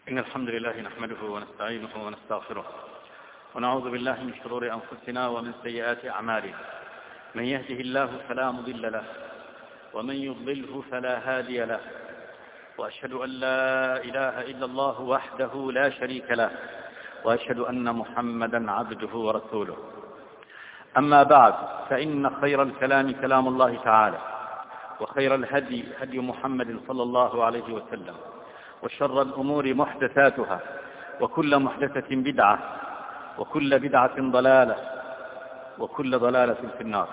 إن الحمد لله نحمده ونستعينه ونستغفره ونعوذ بالله من شرور أنفسنا ومن سيئات أعمالنا. من يهده الله فلا مضل له ومن يضلله فلا هادي له، وأشهد أن لا إله إلا الله وحده لا شريك له، وأشهد أن محمدا عبده ورسوله. أما بعد، فإن خير الكلام كلام الله تعالى، وخير الهدي هدي محمد صلى الله عليه وسلم، وشر الأمور محدثاتها، وكل محدثة بدعة، وكل بدعة ضلالة، وكل ضلالة في النار.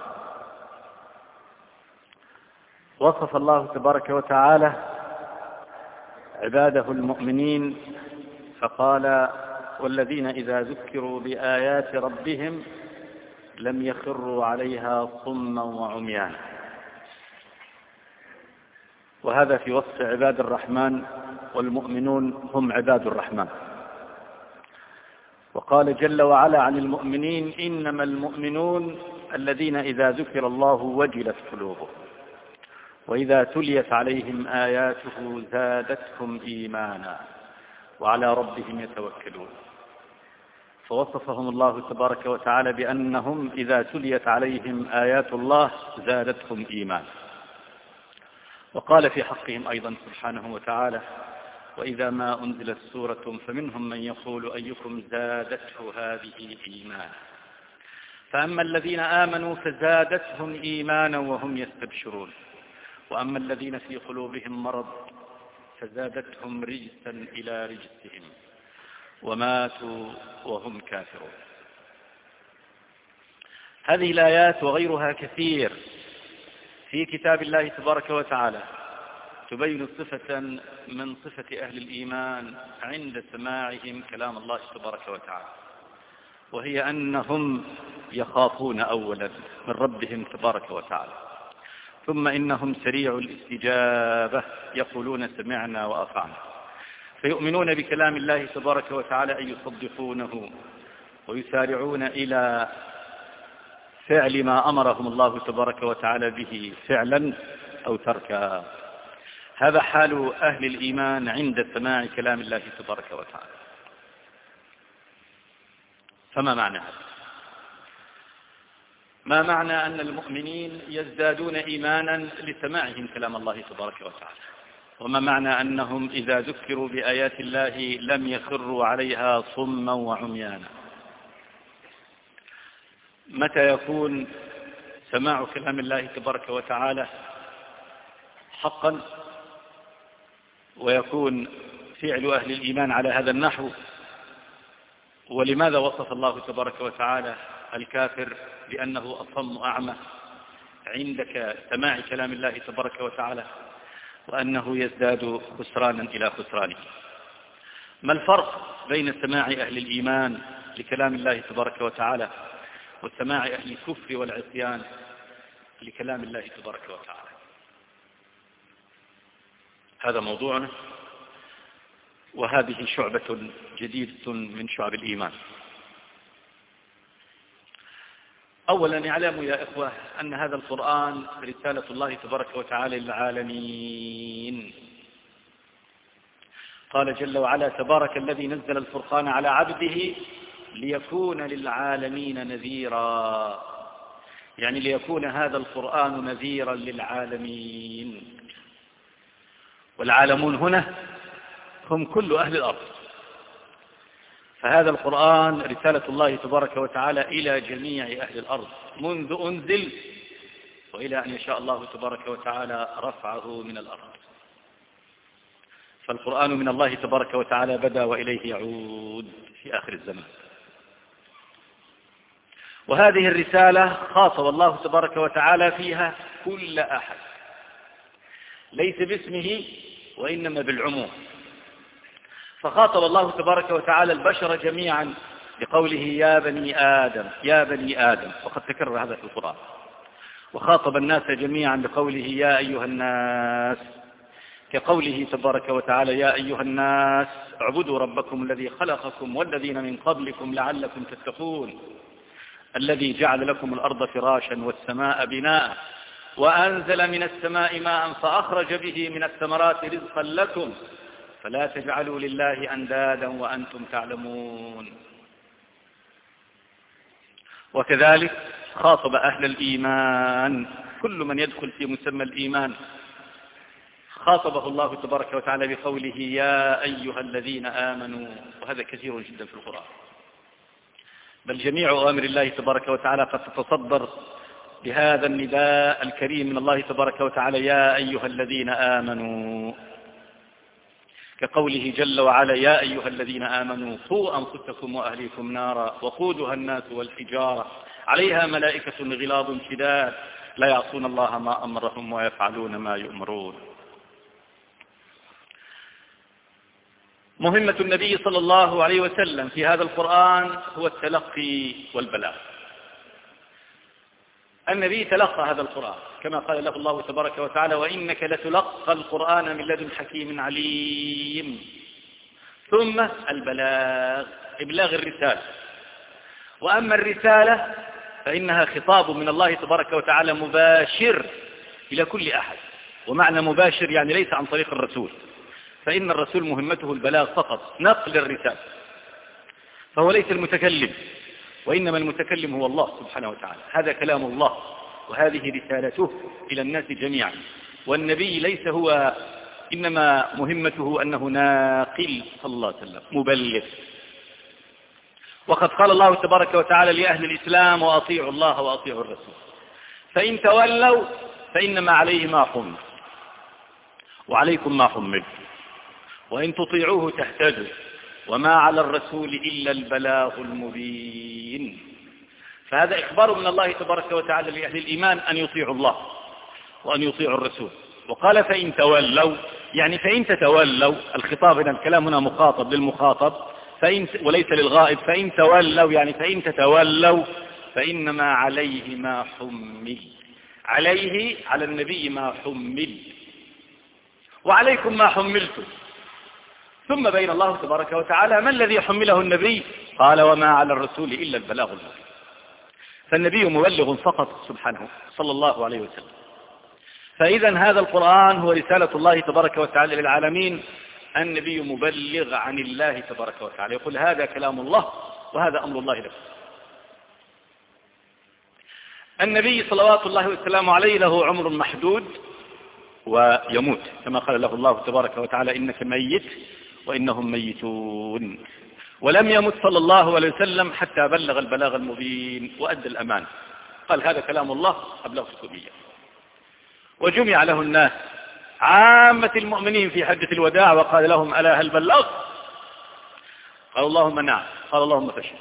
وصف الله تبارك وتعالى عباده المؤمنين فقال: والذين إذا ذكروا بآيات ربهم لم يخروا عليها صما وعميانا. وهذا في وصف عباد الرحمن، والمؤمنون هم عباد الرحمن. وقال جل وعلا عن المؤمنين: إنما المؤمنون الذين إذا ذكر الله وجلت قلوبهم وإذا تليت عليهم آياته زادتهم إيمانا وعلى ربهم يتوكلون. فوصفهم الله تبارك وتعالى بأنهم إذا تليت عليهم آيات الله زادتهم إيمانا. وقال في حقهم أيضا سبحانه وتعالى: وإذا ما أنزلت سورة فمنهم من يقول أيكم زادته هذه إيمانا، فأما الذين آمنوا فزادتهم إيمانا وهم يستبشرون، وأما الذين في قلوبهم مرض فزادتهم رجسا إلى رجسهم وماتوا وهم كافرون. هذه الآيات وغيرها كثير في كتاب الله تبارك وتعالى تبين صفة من صفة أهل الإيمان عند سماعهم كلام الله تبارك وتعالى، وهي أنهم يخافون أولا من ربهم تبارك وتعالى، ثم إنهم سريع الاستجابة يقولون سمعنا وأطعنا، فيؤمنون بكلام الله تبارك وتعالى أن يصدقونه ويسارعون إلى فعل ما أمرهم الله تبارك وتعالى به فعلا أو تركا. هذا حال أهل الإيمان عند سماع كلام الله تبارك وتعالى. فما معنى هذا؟ ما معنى أن المؤمنين يزدادون إيمانا لسماعهم كلام الله تبارك وتعالى؟ وما معنى أنهم إذا ذكروا بآيات الله لم يخروا عليها صما وعميانا؟ متى يكون سماع كلام الله تبارك وتعالى حقا ويكون فعل أهل الإيمان على هذا النحو؟ ولماذا وصف الله تبارك وتعالى الكافر بأنه أصم أعمى عند سماع كلام الله تبارك وتعالى، وأنه يزداد خسرانا إلى خسرانه؟ ما الفرق بين سماع أهل الإيمان لكلام الله تبارك وتعالى وسماع أهل الكفر والعصيان لكلام الله تبارك وتعالى؟ هذا موضوعنا، وهذه شعبة جديدة من شعب الإيمان. أولا اعلموا يا إخوة أن هذا القرآن رسالة الله تبارك وتعالى للعالمين. قال جل وعلا: تبارك الذي نزل الفرقان على عبده ليكون للعالمين نذيرا، يعني ليكون هذا القرآن نذيرا للعالمين. والعالمون هنا هم كل أهل الأرض، فهذا القرآن رسالة الله تبارك وتعالى إلى جميع أهل الأرض منذ أنزل وإلى أن يشاء الله تبارك وتعالى رفعه من الأرض. فالقرآن من الله تبارك وتعالى بدأ وإليه يعود في آخر الزمان. وهذه الرسالة خاطب الله تبارك وتعالى فيها كل أحد، ليس باسمه وإنما بالعموم. فخاطب الله تبارك وتعالى البشر جميعا بقوله: يا بني آدم يا بني آدم، وقد تكرر هذا في القرآن. وخاطب الناس جميعا بقوله: يا أيها الناس، كقوله تبارك وتعالى: يا أيها الناس اعبدوا ربكم الذي خلقكم والذين من قبلكم لعلكم تتقون، الذي جعل لكم الأرض فراشا والسماء بناء وأنزل من السماء ماء فأخرج به من الثمرات رزقا لكم فلا تجعلوا لله أندادا وأنتم تعلمون. وكذلك خاطب أهل الإيمان، كل من يدخل في مسمى الإيمان خاطبه الله تبارك وتعالى بقوله يا أيها الذين آمنوا، وهذا كثير جدا في القرآن، بل جميع أوامر الله تبارك وتعالى قد تتصدر بهذا النداء الكريم من الله تبارك وتعالى يا أيها الذين آمنوا، كقوله جل وعلا يا أيها الذين آمنوا قوا أنفسكم وأهليكم نارا وقودها الناس والحجارة عليها ملائكة غلاظ شداد لا يعصون الله ما أمرهم ويفعلون ما يؤمرون. مهمة النبي صلى الله عليه وسلم في هذا القرآن هو التلقي والبلاغ. النبي تلقى هذا القرآن كما قال له الله تبارك وتعالى وإنك لتلقى القرآن من لدن حكيم عليم. ثم البلاغ، إبلاغ الرسالة. وأما الرسالة فإنها خطاب من الله تبارك وتعالى مباشر إلى كل أحد، ومعنى مباشر يعني ليس عن طريق الرسول، فإن الرسول مهمته البلاغ فقط، نقل الرسالة، فهو ليس المتكلم، وإنما المتكلم هو الله سبحانه وتعالى. هذا كلام الله وهذه رسالته إلى الناس جميعا، والنبي ليس هو، إنما مهمته أنه ناقل صلى الله عليه وسلم، مبلغ. وقد قال الله تبارك وتعالى لأهل الإسلام وأطيعوا الله وأطيعوا الرسول، فإن تولوا فإنما عليه ما حمل وعليكم ما حمل وإن تطيعوه تهتدوا وما على الرسول إلا البلاغ المبين. فهذا إخبار من الله تبارك وتعالى لأهل الإيمان أن يطيعوا الله وأن يطيعوا الرسول. وقال فإن تولوا، يعني فإن تتولوا، الخطاب هنا، الكلام هنا مخاطب للمخاطب وليس للغائب. فإن تولوا يعني فإن تتولوا فإنما عليه ما حمل، عليه على النبي ما حمل وعليكم ما حملتم. ثم بين الله تبارك وتعالى ما الذي حمله النبي، قال وما على الرسول إلا البلاغ المبين. فالنبي مبلغ فقط سبحانه صلى الله عليه وسلم. فإذا هذا القرآن هو رسالة الله تبارك وتعالى للعالمين، النبي مبلغ عن الله تبارك وتعالى، يقول هذا كلام الله وهذا أمر الله لكم. النبي صلوات الله وسلامه عليه له عمر محدود ويموت، كما قال له الله تبارك وتعالى إنك ميت وإنهم ميتون. ولم يمت صلى الله عليه وسلم حتى بلغ البلاغ المبين وأدى الأمان، قال هذا كلام الله أبلغتكم إياه. وجمع له الناس عامة المؤمنين في حجة الوداع وقال لهم ألا هل بلغت؟ قال اللهم نعم. قال اللهم فاشهد،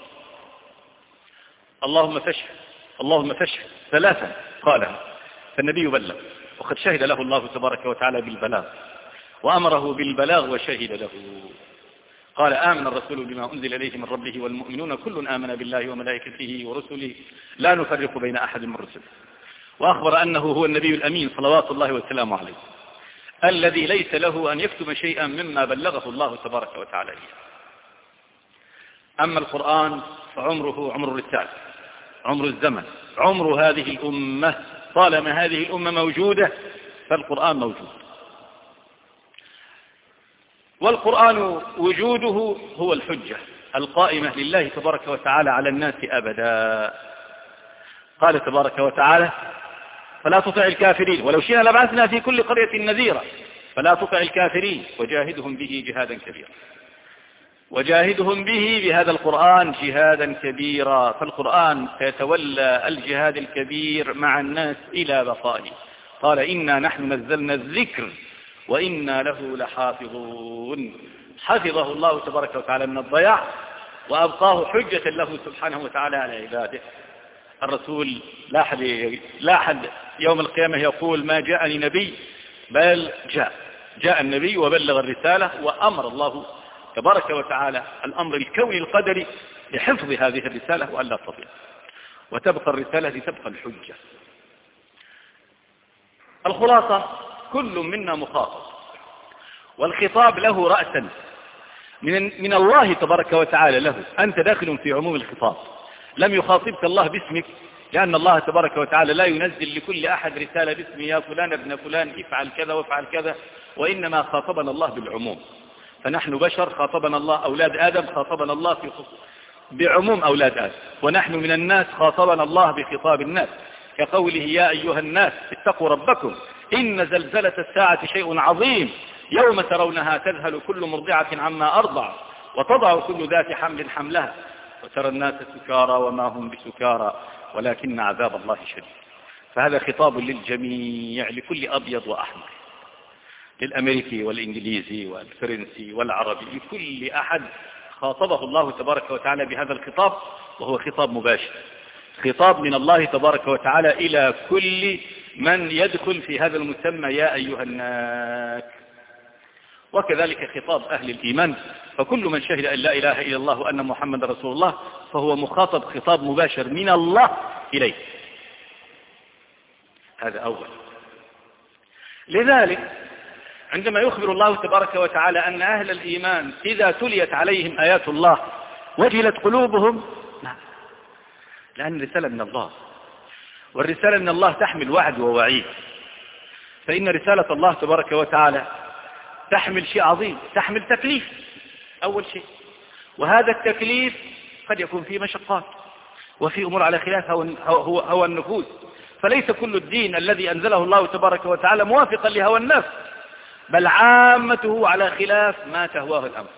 اللهم فاشهد، اللهم فاشهد، ثلاثا قالها. فالنبي بلغ، وقد شهد له الله تبارك وتعالى بالبلاغ وأمره بالبلاغ وشهد له. قال آمن الرسول بما أنزل إليه من ربه والمؤمنون كل آمن بالله وملائكته ورسله لا نفرق بين أحد من رسله. وأخبر أنه هو النبي الأمين صلوات الله وسلامه عليه، الذي ليس له أن يكتم شيئا مما بلغه الله تبارك وتعالى. أما القرآن فعمره عمر الرسالة، عمر الزمن، عمر هذه الأمة، طالما هذه الأمة موجودة فالقرآن موجود. والقرآن وجوده هو الحجة القائمة لله تبارك وتعالى على الناس أبدا. قال تبارك وتعالى فلا تطع الكافرين ولو شئنا لبعثنا في كل قرية نذيرا فلا تطع الكافرين وجاهدهم به جهادا كبيرا. وجاهدهم به بهذا القرآن جهادا كبيرا، فالقرآن سيتولى الجهاد الكبير مع الناس إلى بقائه. قال إنا نحن نزلنا الذكر وإنا له لحافظون. حفظه الله تبارك وتعالى من الضياع وأبقاه حجة له سبحانه وتعالى على عباده. الرسول لا أحد يوم القيامة يقول ما جاءني نبي، بل جاء النبي وبلغ الرسالة، وأمر الله تبارك وتعالى الأمر الكوني القدري لحفظ هذه الرسالة وأن لا تضيع، وتبقى الرسالة تبقى الحجة. الخلاصة كل منا مخاطب، والخطاب له رأسا من الله تبارك وتعالى له. أنت داخل في عموم الخطاب، لم يخاطبك الله باسمك، لأن الله تبارك وتعالى لا ينزل لكل أحد رسالة باسم يا فلان ابن فلان افعل كذا وافعل كذا، وإنما خاطبنا الله بالعموم. فنحن بشر خاطبنا الله، أولاد آدم خاطبنا الله بعموم أولاد آدم، ونحن من الناس خاطبنا الله بخطاب الناس، كقوله يا أيها الناس اتقوا ربكم إن زلزلة الساعة شيء عظيم يوم ترونها تذهل كل مرضعة عما أرضع وتضع كل ذات حمل حملها وترى الناس سكارى وما هم بسكارى ولكن عذاب الله شديد. فهذا خطاب للجميع، لكل أبيض وأحمر، للأمريكي والإنجليزي والفرنسي والعربي، لكل أحد خاطبه الله تبارك وتعالى بهذا الخطاب، وهو خطاب مباشر، خطاب من الله تبارك وتعالى إلى كل من يدخل في هذا المسمى يا أيها الناس. وكذلك خطاب أهل الإيمان، فكل من شهد أن لا إله إلا الله وأن محمد رسول الله فهو مخاطب خطاب مباشر من الله إليه. هذا أول. لذلك عندما يخبر الله تبارك وتعالى أن أهل الإيمان إذا تليت عليهم آيات الله وجلت قلوبهم، لأن رسالة من الله، والرسالة من الله تحمل وعد ووعيد. فإن رسالة الله تبارك وتعالى تحمل شيء عظيم، تحمل تكليف أول شيء، وهذا التكليف قد يكون فيه مشقات وفي أمور على خلاف هوى النفوس، فليس كل الدين الذي أنزله الله تبارك وتعالى موافقا لهوى النفس، بل عامته على خلاف ما تهواه الأمر.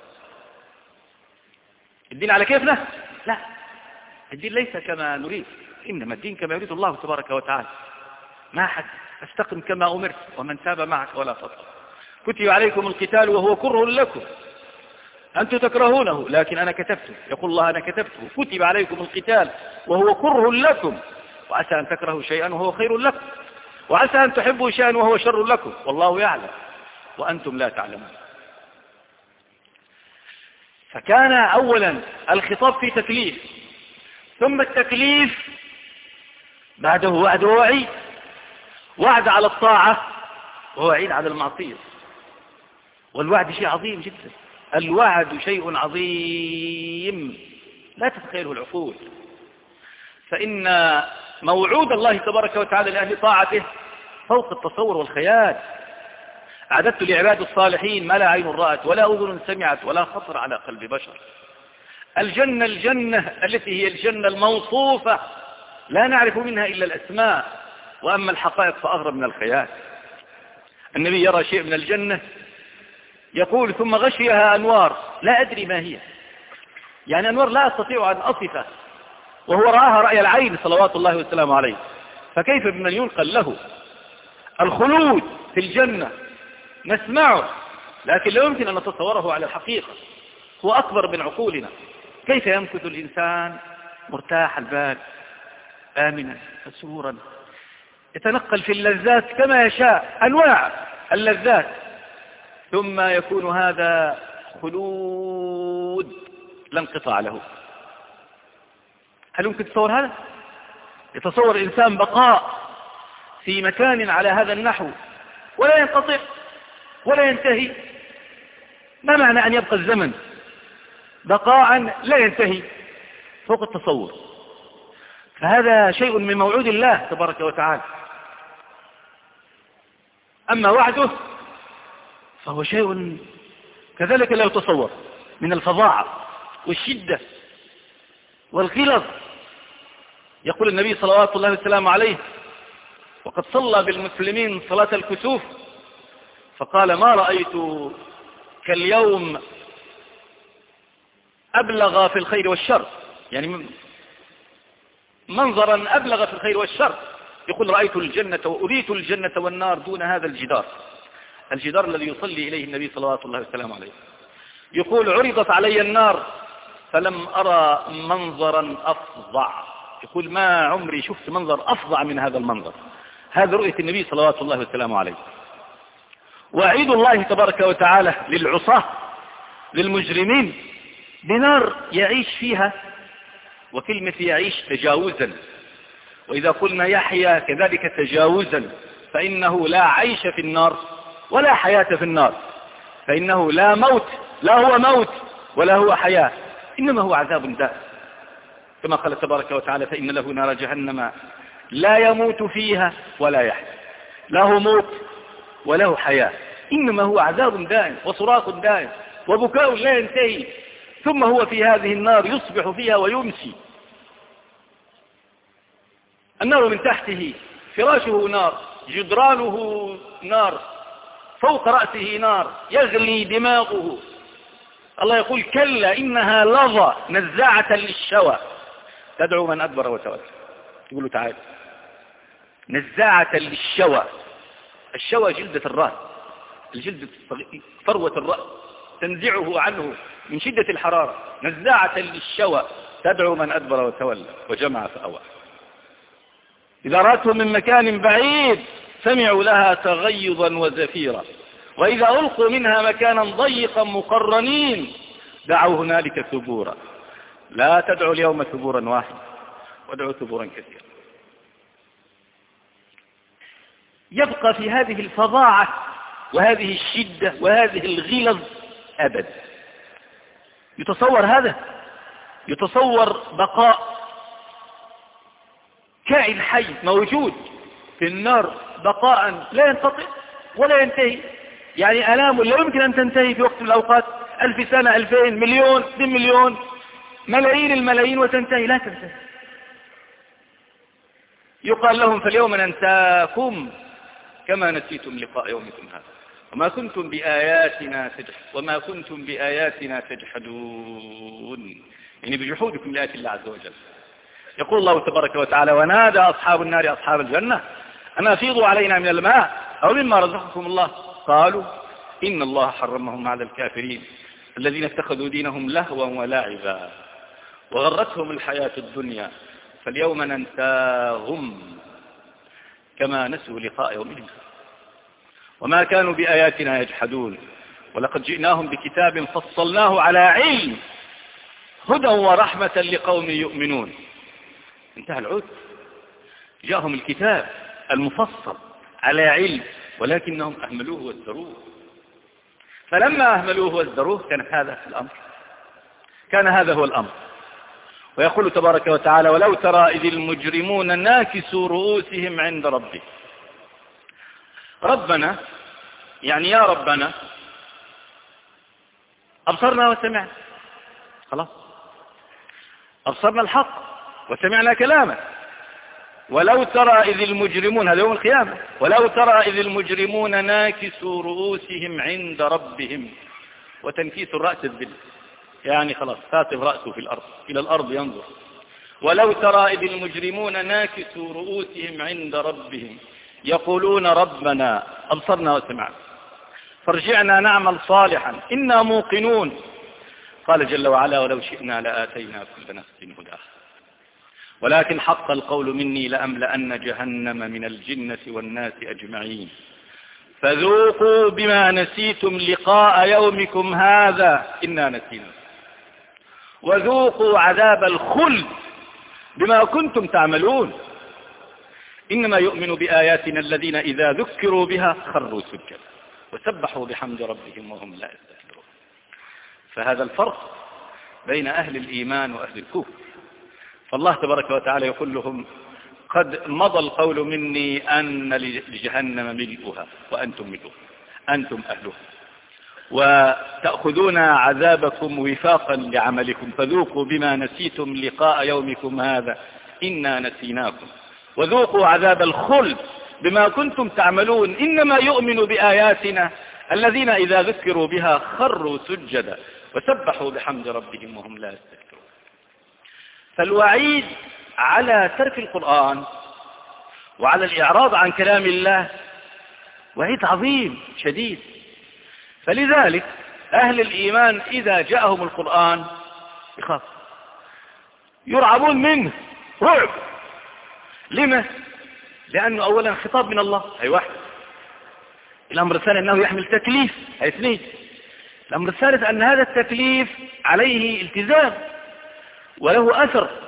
الدين على كيفنا؟ لا، الدين ليس كما نريد، إنما الدين كما يريد الله تبارك وتعالى. ما حد استقم كما أمرت ومن تاب معك ولا تطغى. كتب عليكم القتال وهو كره لكم، أنتم تكرهونه لكن أنا كتبته، يقول الله أنا كتبته. كتب عليكم القتال وهو كره لكم، وعسى أن تكرهوا شيئا وهو خير لكم، وعسى أن تحبوا شيئا وهو شر لكم، والله يعلم وأنتم لا تعلمون. فكان أولا الخطاب في تكليف، ثم التكليف بعده وعد ووعيد، وعد على الطاعة ووعيد على المعصية. والوعد شيء عظيم جدا، الوعد شيء عظيم لا تتخيله العقول، فإن موعود الله تبارك وتعالى لأهل طاعته فوق التصور والخيال. أعددت لعباد الصالحين ما لا عين رأت ولا أذن سمعت ولا خطر على قلب بشر. الجنة التي هي الجنة الموصوفة لا نعرف منها إلا الأسماء، وأما الحقائق فأغرب من الخيال. النبي يرى شيء من الجنة يقول ثم غشيها أنوار لا أدري ما هي، يعني أنوار لا أستطيع أن أصفه، وهو رآها رأي العين صلوات الله وسلامه عليه، فكيف بمن ينقل له الخلود في الجنة؟ نسمعه لكن لا يمكن أن نتصوره على الحقيقة، هو أكبر من عقولنا. كيف يمكث الإنسان مرتاح البال آمنا مسرورا يتنقل في اللذات كما يشاء، أنواع اللذات، ثم يكون هذا خلود لا انقطاع له؟ هل يمكن تصور هذا؟ يتصور الإنسان بقاء في مكان على هذا النحو ولا ينقطع ولا ينتهي؟ ما معنى أن يبقى الزمن بقاء لا ينتهي فوق التصور؟ فهذا شيء من موعود الله تبارك وتعالى. أما وعده فهو شيء كذلك لا يتصور، من الفظاعة والشدة والغلظ. يقول النبي صلوات الله وسلامه عليه وقد صلى بالمسلمين صلاة الكسوف فقال ما رأيت كاليوم أبلغ في الخير والشر، يعني منظرا أبلغ في الخير والشر. يقول رأيت الجنة وأريت الجنة والنار دون هذا الجدار الذي يصلي إليه النبي صلوات الله وسلامه عليه. يقول عرضت علي النار فلم أرى منظرا أفظع، يقول ما عمري شفت منظر أفظع من هذا المنظر. هذا رؤية النبي صلوات الله وسلامه عليه. وعيد الله تبارك وتعالى للعصاة للمجرمين بنار يعيش فيها، وكلمة يعيش تجاوزا، وإذا قلنا يحيا كذلك تجاوزا، فإنه لا عيش في النار ولا حياة في النار، فإنه لا موت، لا هو موت ولا هو حياة، إنما هو عذاب دائم، كما قال تبارك وتعالى فإن له نار جهنم لا يموت فيها ولا يحيا، لا هو موت ولا هو حياة، إنما هو عذاب دائم وصراخ دائم. وبكاء لا ينتهي، ثم هو في هذه النار يصبح فيها ويمسي. النار من تحته، فراشه نار، جدرانه نار، فوق رأسه نار، يغلي دماغه. الله يقول كلا إنها لظى نزاعة للشوى تدعو من أدبر وتولى. يقول له تعالى، نزاعة للشوى. الشوى جلدة الرأس، الجلد فروة الرأس، تنزعه عنه من شدة الحرارة. نزاعة للشوى تدعو من أدبر وتولى وجمع فأوى. إذا رأتهم من مكان بعيد سمعوا لها تغيظا وزفيرا، وإذا ألقوا منها مكانا ضيقا مقرنين دعوا هنالك ثبورا. لا تدعوا اليوم ثبورا واحدا، وادعوا ثبورا كثيرا. يبقى في هذه الفظاعة وهذه الشدة وهذه الغلظ أبد. يتصور هذا؟ يتصور بقاء كائن حي موجود في النار بقاء لا ينقطع ولا ينتهي؟ يعني آلام لا يمكن أن تنتهي في وقت من الأوقات، 1000 سنة، 2000، مليون، 2 مليون، ملايين الملايين، وتنتهي؟ لا تنتهي. يقال لهم فاليوم ننساكم كما نسيتم لقاء يومكم هذا وما كنتم بآياتنا تجحدون، يعني بجحودكم لآيات الله عز وجل. يقول الله تبارك وتعالى ونادى أصحاب النار أصحاب الجنة أن أفيضوا علينا من الماء أو مما رزقكم الله قالوا إن الله حرمهم على الكافرين الذين اتخذوا دينهم لهوا ولعبا وغرتهم الحياة الدنيا فاليوم ننساهم كما نسوا لقاء يومهم وما كانوا بآياتنا يجحدون ولقد جئناهم بكتاب فصلناه على علم هدى ورحمة لقوم يؤمنون. انتهى العود، جاءهم الكتاب المفصل على علم ولكنهم أهملوه وازدروه. فلما أهملوه وازدروه كان هذا هو الأمر. ويقول تبارك وتعالى ولو ترى إذ المجرمون ناكسوا رؤوسهم عند ربهم. ربنا يعني يا ربنا أبصرنا وسمعنا، خلاص أبصرنا الحق وسمعنا كلامه. ولو ترى إذ المجرمون، هذا يوم القيامة، ولو ترى إذ المجرمون ناكسوا رؤوسهم عند ربهم. وتنكيس الرأس الذل، يعني خلاص فاتف رأسه في الأرض إلى الأرض ينظر. ولو ترى إذ المجرمون ناكسوا رؤوسهم عند ربهم يقولون ربنا أبصرنا وسمعنا فارجعنا نعمل صالحا إنا موقنون. قال جل وعلا ولو شئنا لآتينا كل نفس هداها ولكن حق القول مني لأملأن جهنم من الجنة والناس أجمعين فذوقوا بما نسيتم لقاء يومكم هذا إنا نسينا وذوقوا عذاب الخلد بما كنتم تعملون إنما يؤمن بآياتنا الذين إذا ذكروا بها خروا سجدا وسبحوا بحمد ربهم وهم لا يستكبرون. فهذا الفرق بين أهل الإيمان وأهل الكفر. فالله تبارك وتعالى يقول لهم قد مضى القول مني أن لجهنم ملؤها وأنتم ملؤها، أنتم أهلها، وتأخذون عذابكم وفاقا لعملكم فذوقوا بما نسيتم لقاء يومكم هذا إنا نسيناكم وذوقوا عذاب الخلد بما كنتم تعملون إنما يؤمن بآياتنا الذين إذا ذكروا بها خروا سجدا وسبحوا بحمد ربهم وهم لا يستكبرون. فالوعيد على ترك القرآن وعلى الإعراض عن كلام الله وعيد عظيم شديد. فلذلك أهل الإيمان إذا جاءهم القرآن يخاف، يرعبون منه رعب. لما؟ لأنه أولا خطاب من الله، هي واحد. الأمر الثاني أنه يحمل تكليف، هي اثنين. الأمر الثالث أن هذا التكليف عليه التزام وله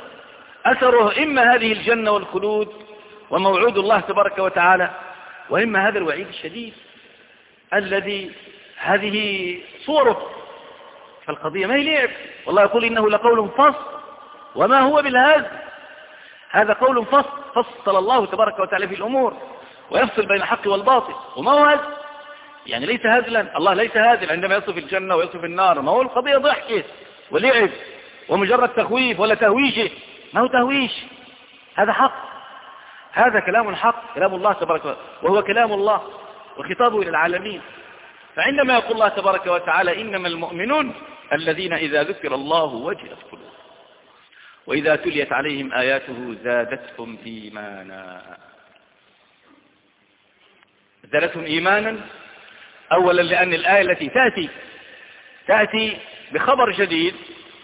أثره إما هذه الجنة والخلود وموعود الله تبارك وتعالى، وإما هذا الوعيد الشديد الذي هذه صوره. فالقضية ما هي لعب، والله يقول إنه لقول فصل وما هو بالهزل. هذا قول فصل الله تبارك وتعالى في الأمور ويفصل بين الحق والباطل وما هو هزل. يعني ليس هزلا، الله ليس هازل عندما يصف الجنة ويصف النار، ما هو القضية ضحكة ولعب ومجرد تخويف ولا تهويش، ما هو تهويش، هذا حق، هذا كلام حق، كلام الله تبارك وتعالى، وهو كلام الله وخطابه إلى العالمين. فعندما يقول الله تبارك وتعالى إنما المؤمنون الذين إذا ذكر الله وجلت قلوبهم وإذا تليت عليهم آياته زادتهم إيمانا. زادتهم إيمانا أولا لأن الآية التي تأتي بخبر جديد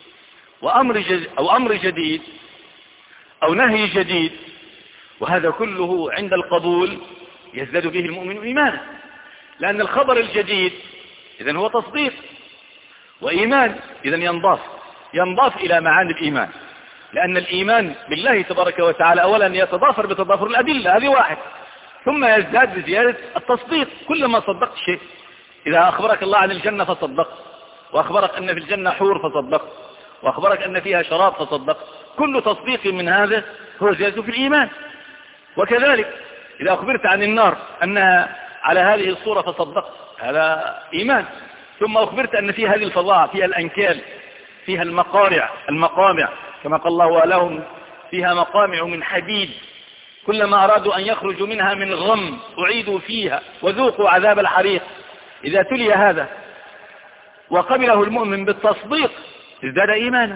أو أمر جديد أو نهي جديد، وهذا كله عند القبول يزداد به المؤمن إيمانا، لأن الخبر الجديد إذن هو تصديق، وإيمان إذن ينضاف إلى معاني الإيمان، لأن الإيمان بالله تبارك وتعالى أولا يتضافر بتضافر الأدلة، هذه واحد، ثم يزداد بزيادة التصديق، كلما صدقت شيء، إذا أخبرك الله عن الجنة فصدقت، وأخبرك أن في الجنة حور فصدقت، وأخبرك أن فيها شراب فصدقت، كل تصديق من هذا هو زيادة في الإيمان. وكذلك إذا أخبرت عن النار أنها على هذه الصورة فصدقت، هذا إيمان. ثم أخبرت أن فيها هذه الفظاعة، فيها الأنكال، فيها المقامع كما قال الله ولهم فيها مقامع من حديد كلما أرادوا أن يخرجوا منها من غم أعيدوا فيها وذوقوا عذاب الحريق. إذا تلي هذا وقبله المؤمن بالتصديق ازداد إيمانا.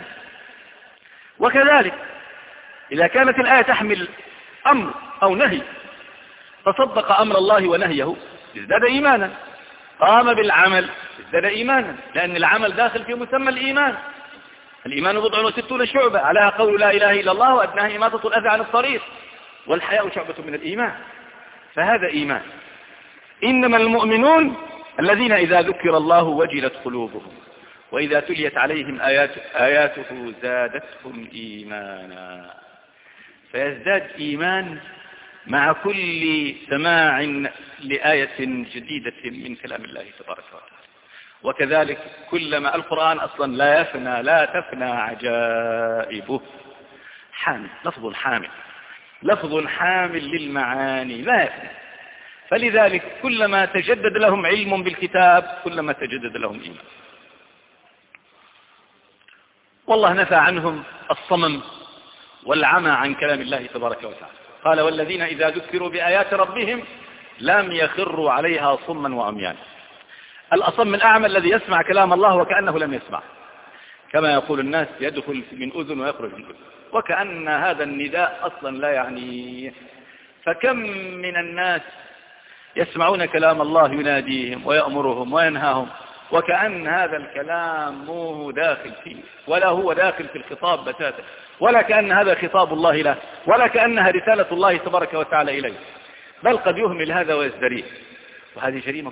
وكذلك إذا كانت الآية تحمل أمر أو نهي فصدق أمر الله ونهيه ازداد إيمانا، قام بالعمل ازداد إيمانا، لأن العمل داخل في مسمى الإيمان. الإيمان 60 شعبة، عليها قول لا إله إلا الله وأدناها إماطة الأذى عن الطريق، والحياء شعبة من الإيمان، فهذا إيمان. إنما المؤمنون الذين إذا ذكر الله وجلت قلوبهم وإذا تليت عليهم آياته زادتهم إيمانا. فيزداد إيمان مع كل سماع لآية جديدة من كلام الله تبارك وتعالى. وكذلك كلما القرآن أصلا لا تفنى عجائبه، حامل، لفظ حامل للمعاني لا يفنى، فلذلك كلما تجدد لهم علم بالكتاب كلما تجدد لهم إيمان. والله نفى عنهم الصمم والعمى عن كلام الله تبارك وتعالى، قال والذين إذا ذكروا بآيات ربهم لم يخروا عليها صما وعميانا. الأصم الأعمى الذي يسمع كلام الله وكأنه لم يسمع، كما يقول الناس يدخل من أذن ويخرج من أذن، وكأن هذا النداء أصلا لا يعنيه. فكم من الناس يسمعون كلام الله يناديهم ويأمرهم وينهاهم وكأن هذا الكلام مو داخل فيه، ولا هو داخل في الخطاب بتاتا، ولا كأن هذا خطاب الله له، ولا كأنها رسالة الله تبارك وتعالى إليه، بل قد يهمل هذا ويزدريه، وهذه جريمة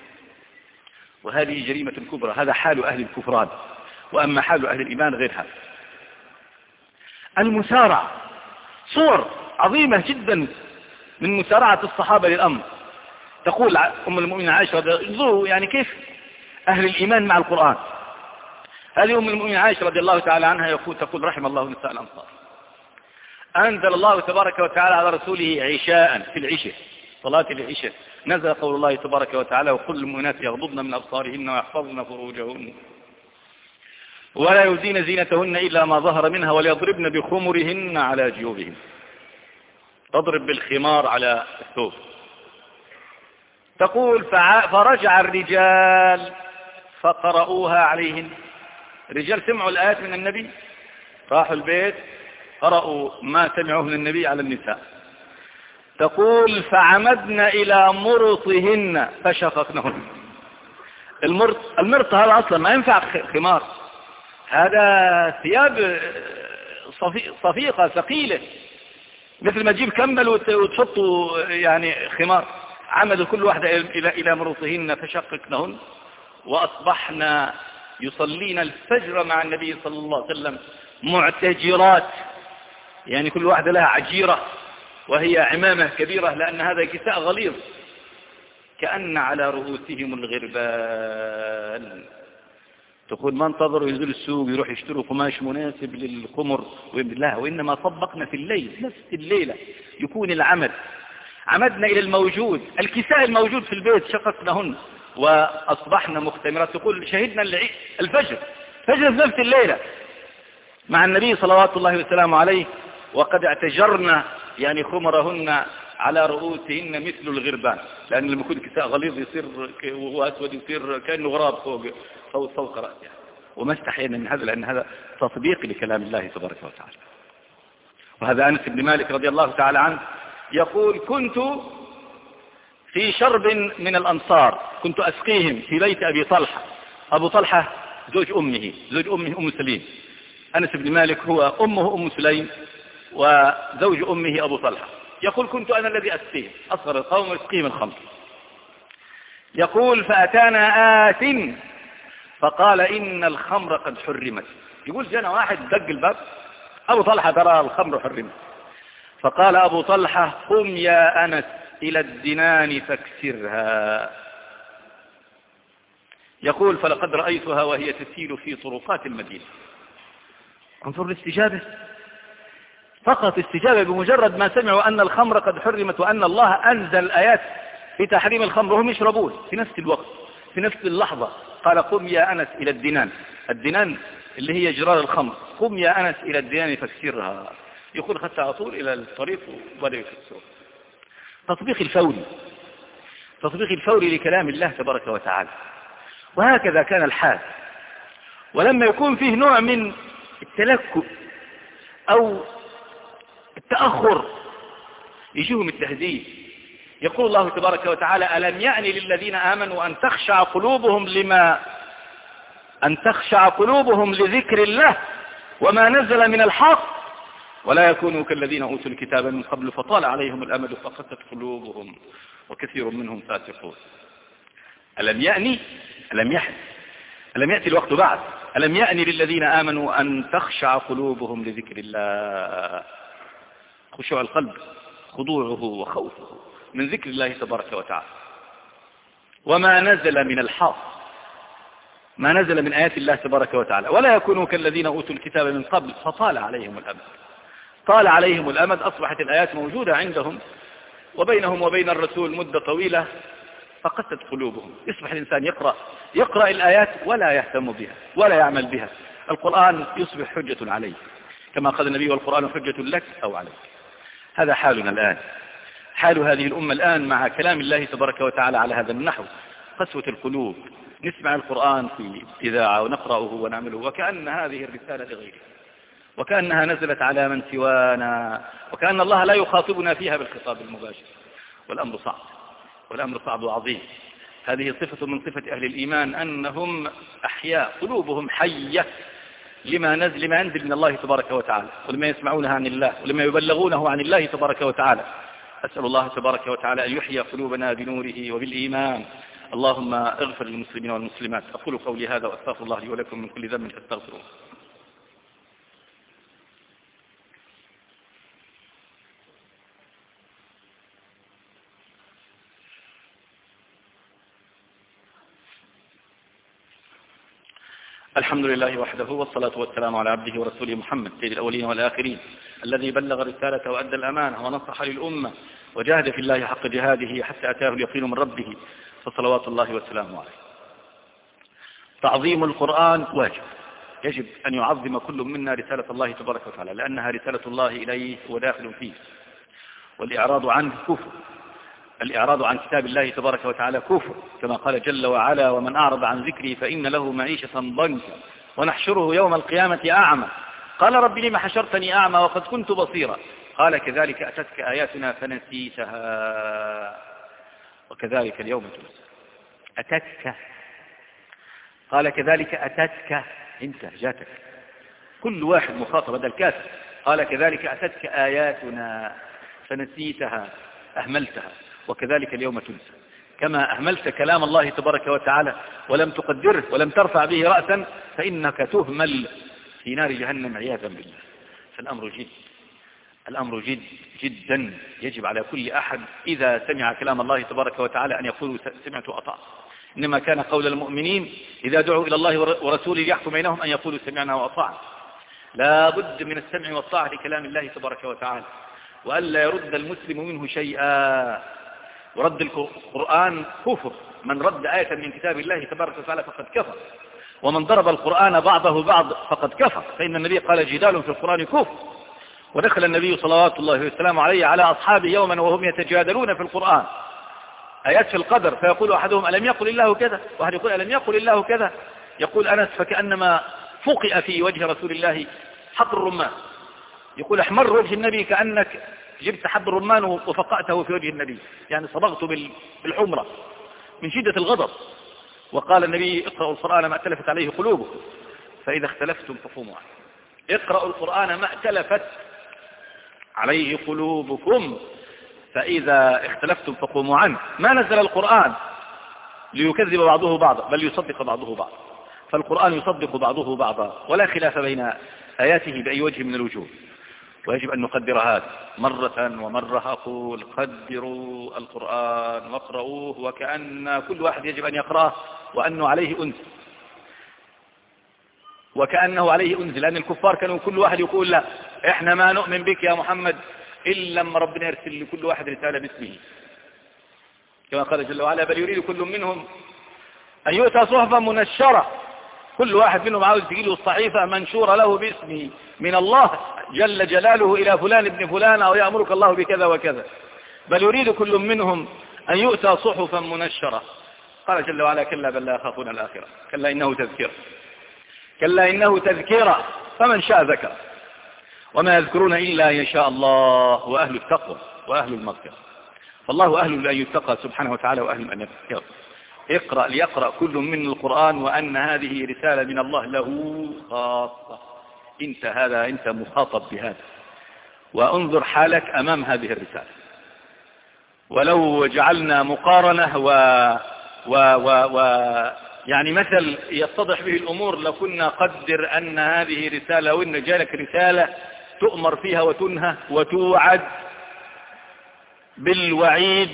كبرى، هذا حال أهل الكفران. وأما حال أهل الإيمان غير هذا. المسارعة، صور عظيمة جدا من مسارعة الصحابة للأمر. تقول أم المؤمنين عائشة انظروا يعني كيف أهل الإيمان مع القرآن. هذه أم المؤمنين عائشة رضي الله تعالى عنها تقول رحم الله نساء الأنصار. أنزل الله تبارك وتعالى على رسوله عشاء في العشاء، صلاة العشاء، نزل قول الله تبارك وتعالى وقل المؤمنات يغضضن من أبصارهن ويحفظن فروجهن ولا يبدين زينتهن إلا ما ظهر منها وليضربن بخمرهن على جيوبهن. تضرب بالخمار على الثوب. تقول فرجع الرجال فقرأوها عليهن. الرجال سمعوا الآيات من النبي، راحوا البيت قرأوا ما سمعوه من النبي على النساء. تقول فعمدنا إلى مرطهن فشققنهن. المرط هذا أصلا ما ينفع خمار، هذا ثياب صفيقة ثقيلة، مثل ما تجيب كمل وتحطوا يعني خمار. عمدوا كل واحدة إلى مرطهن فشققنهن وأصبحنا يصلين الفجر مع النبي صلى الله عليه وسلم معتجرات، يعني كل واحدة لها عجيرة وهي عمامة كبيرة، لأن هذا كساء غليظ كأن على رؤوسهم الغربان. تقول ما انتظروا ينزلوا السوق يروح يشتروا قماش مناسب للخمر، لا، وإنما طبقنا في الليل، نفس الليلة يكون العمد. عمدنا إلى الموجود، الكساء الموجود في البيت شققناهن وأصبحنا مختمرات، تقول شهدنا الفجر في نفس الليلة مع النبي صلوات الله وسلامه عليه، وقد اعتجرنا يعني خمرهن على رؤوسهن مثل الغربان، لأن لما يكون كساء غليظ يصير وأسود يصير كأنه غراب فوق رأسه، وما استحينا من هذا لأن هذا تطبيق لكلام الله تبارك وتعالى. وهذا أنس بن مالك رضي الله تعالى عنه يقول: كنت في شرب من الأنصار كنت أسقيهم في بيت أبي طلحة. أبو طلحة زوج أمه أم سليم. أنس بن مالك هو أمه أم سليم وزوج أمه أبو طلحة. يقول: كنت أنا الذي أسقيهم، أصغر القوم وأسقيهم الخمر. يقول: فأتانا آت فقال: إن الخمر قد حرمت. يقول: جانا واحد دق الباب، أبو طلحة ترى الخمر حرمت. فقال أبو طلحة: قم يا أنس إلى الدنان فاكسرها. يقول: فلقد رأيتها وهي تسيل في طرقات المدينة. انظر الاستجابة، فقط استجابة بمجرد ما سمعوا أن الخمر قد حرمت وأن الله أنزل آيات في تحريم الخمر وهم يشربون في نفس الوقت في نفس اللحظة. قال: قم يا أنس إلى الدنان. الدنان اللي هي جرار الخمر. قم يا أنس إلى الدنان فاكسرها. يقول: خدت على طول إلى الطريق وبدأ يكسره. تطبيق الفوري لكلام الله تبارك وتعالى. وهكذا كان الحال. ولما يكون فيه نوع من التلكؤ أو التأخر يجيهم التهديد. يقول الله تبارك وتعالى: ألم يأن للذين آمنوا أن تخشع قلوبهم لذكر الله وما نزل من الحق ولا يكونوا كالذين أوتوا الكتاب من قبل فطال عليهم الأمد فقست قلوبهم وكثير منهم فاسقون. ألم يأتي الوقت بعد. ألم يأن للذين آمنوا أن تخشع قلوبهم لذكر الله. خشوع القلب خضوعه وخوفه من ذكر الله تبارك وتعالى وما نزل من الحق، ما نزل من آيات الله تبارك وتعالى. ولا يكونوا كالذين أوتوا الكتاب من قبل فطال عليهم الأمد. طال عليهم الأمد، أصبحت الآيات موجودة عندهم وبينهم وبين الرسول مدة طويلة فقست قلوبهم. يصبح الإنسان يقرأ الآيات ولا يهتم بها ولا يعمل بها. القرآن يصبح حجة عليه كما قال النبي: والقرآن حجة لك أو عليك. هذا حالنا الآن، حال هذه الأمة الآن مع كلام الله تبارك وتعالى على هذا النحو. قسوة القلوب. نسمع القرآن في إذاعة ونقرأه ونعمله وكأن هذه الرسالة لغيره، وكأنها نزلت على من سوانا، وكأن الله لا يخاطبنا فيها بالخطاب المباشر. والأمر صعب وعظيم. هذه صفة من صفة أهل الإيمان، أنهم أحياء، قلوبهم حية لما ينزل من الله تبارك وتعالى ولما يسمعونها عن الله ولما يبلغونه عن الله تبارك وتعالى. أسأل الله تبارك وتعالى أن يحيي قلوبنا بنوره وبالإيمان. اللهم اغفر للمسلمين والمسلمات. أقول قولي هذا وأستغفر الله لي ولكم من كل ذنب فاستغفروه. الحمد لله وحده، والصلاة والسلام على عبده ورسوله محمد سيد الأولين والآخرين، الذي بلغ الرسالة وأدى الأمانة ونصح للأمة وجاهد في الله حق جهاده حتى أتاه اليقين من ربه، فصلوات الله وسلامه عليه. تعظيم القرآن واجب، يجب أن يعظم كل منا رسالة الله تبارك وتعالى، لأنها رسالة الله إليه وداخل فيه. والإعراض عنه كفر، الإعراض عن كتاب الله تبارك وتعالى كفر، كما قال جل وعلا: ومن أعرض عن ذكري فإن له معيشة ضنكا ونحشره يوم القيامة أعمى قال رب لم حشرتني أعمى وقد كنت بصيرا قال كذلك أتتك آياتنا فنسيتها وكذلك اليوم تنسى. أتتك، قال كذلك أتتك، انت جاتك، كل واحد مخاطب، هذا الكافر. قال كذلك أتتك آياتنا فنسيتها، أهملتها، وكذلك اليوم تنسى. كما أهملت كلام الله تبارك وتعالى ولم تقدره ولم ترفع به رأسا فإنك تهمل في نار جهنم عياذا بالله. فالأمر جد جدا. يجب على كل أحد إذا سمع كلام الله تبارك وتعالى أن يقول سمعت وأطعت. إنما كان قول المؤمنين إذا دعوا إلى الله ورسوله ليحكم بينهم أن يقولوا سمعنا وأطعنا. لا بد من السمع والطاعة لكلام الله تبارك وتعالى، وألا يرد المسلم منه شيئا. ورد القرآن كفر من رد آية من كتاب الله تبارك وتعالى فقد كفر، ومن ضرب القرآن بعضه بعض فقد كفر، فإن النبي قال جدال في القرآن كفر. ودخل النبي صلوات الله وسلامه عليه على أصحابه يوما وهم يتجادلون في القرآن آيات في القدر، فيقول أحدهم ألم يقل الله كذا، واحد يقول ألم يقل الله كذا، يقول أنس فكأنما فقئ في وجه رسول الله حب الرمان، يقول احمر وجه النبي كأنك جبت حب الرمان وفقأته في وجه النبي، يعني صبغته بالحمرة من شدة الغضب. وقال النبي اقرأوا القرآن ما ائتلفت عليه قلوبكم فإذا اختلفتم فقوموا عنه. اقرأوا القرآن ما ائتلفت عليه قلوبكم فإذا اختلفتم فقوموا عنه. ما نزل القرآن ليكذب بعضه بعضا بل يصدق بعضه بعضا، فالقرآن يصدق بعضه بعضا ولا خلاف بين آياته بأي وجه من الوجوه. ويجب أن نقدر هذا مرة ومرة. أقول قدروا القرآن واقرؤوه وكأن كل واحد يجب أن يقرأه وأنه عليه أنزل، وكأنه عليه أنزل، لأن الكفار كانوا كل واحد يقول لا إحنا ما نؤمن بك يا محمد إلا لما ربنا يرسل لكل واحد رسالة باسمه، كما قال جل وعلا بل يريد كل منهم أن يؤتى صحفا منشرة، كل واحد منهم عاوز تجيله الصحيفة منشورة له باسمه من الله جل جلاله إلى فلان ابن فلان أو يأمرك الله بكذا وكذا. بل يريد كل منهم أن يؤتى صحفا منشرة. قال جل وعلا كلا بل لا يخافون الآخرة كلا إنه تذكرة، كلا إنه تذكرة فمن شاء ذكر، وما يذكرون إلا إن شاء الله وأهل التقوى وأهل المغفرة. فالله أهل أن يتقى سبحانه وتعالى وأهل أن يذكر. اقرأ ليقرأ كل من القرآن وأن هذه رسالة من الله له خاصة. أنت مخاطب بهذا، وانظر حالك أمام هذه الرسالة. ولو جعلنا مقارنة يعني مثل يتضح به الأمور لكنا قدر أن هذه رسالة وإن جالك رسالة تؤمر فيها وتنهى وتوعد بالوعيد،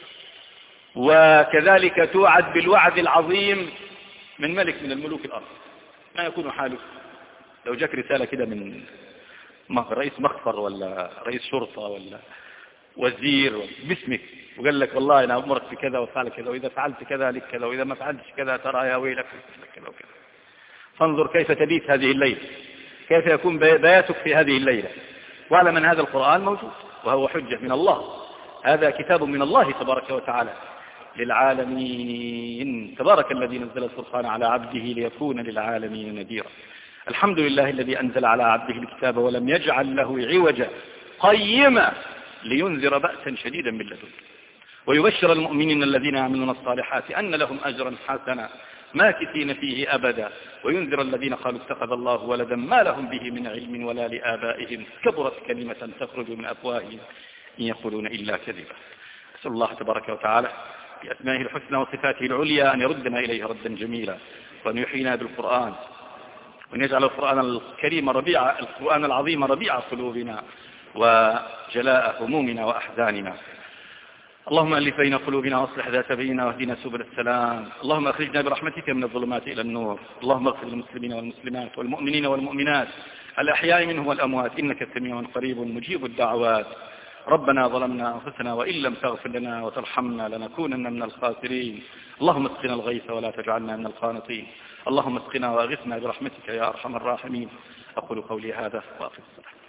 وكذلك توعد بالوعد العظيم من ملك من الملوك الأرض. ما يكون حالك لو جاك رسالة كده من رئيس مخفر ولا رئيس شرطة ولا وزير باسمك وقال لك والله أنا أمرك بكذا وفعل كذا، وإذا فعلت كذا لك كذا، وإذا ما فعلتش كذا ترى يا ويلك كذا وكذا. فانظر كيف تبيت هذه الليلة، كيف يكون بياتك في هذه الليلة. واعلم أن هذا القرآن موجود وهو حجة من الله، هذا كتاب من الله تبارك وتعالى للعالمين. تبارك الذي نزل الفرقان على عبده ليكون للعالمين نذيرا. الحمد لله الذي أنزل على عبده الكتاب ولم يجعل له عوجا قيما لينذر بأسا شديدا من لدنه ويبشر المؤمنين الذين يعملون الصالحات أن لهم أجرا حسنا ماكثين فيه أبدا وينذر الذين قالوا اتخذ الله ولدا ما لهم به من علم ولا لآبائهم كبرت كلمة تخرج من أفواههم إن يقولون إلا كذبا. أسأل الله تبارك وتعالى بأسمائه الحسنى وصفاته العليا أن يردنا إليه ردا جميلا، وأن يحيينا بالقرآن، وأن يجعل القرآن الكريم القرآن العظيم ربيع قلوبنا وجلاء همومنا وأحزاننا. اللهم ألف بين قلوبنا واصلح ذات بيننا واهدنا سبل السلام. اللهم أخرجنا برحمتك من الظلمات إلى النور. اللهم اغفر للمسلمين والمسلمات والمؤمنين والمؤمنات الأحياء منهم والأموات إنك سميع قريب مجيب الدعوات. ربنا ظلمنا أنفسنا وإن لم تغفر لنا وترحمنا لنكونن من الخاسرين. اللهم اسقنا الغيث ولا تجعلنا من القانطين. اللهم اسقنا واغثنا برحمتك يا أرحم الراحمين. أقول قولي هذا وأقم الصلاة.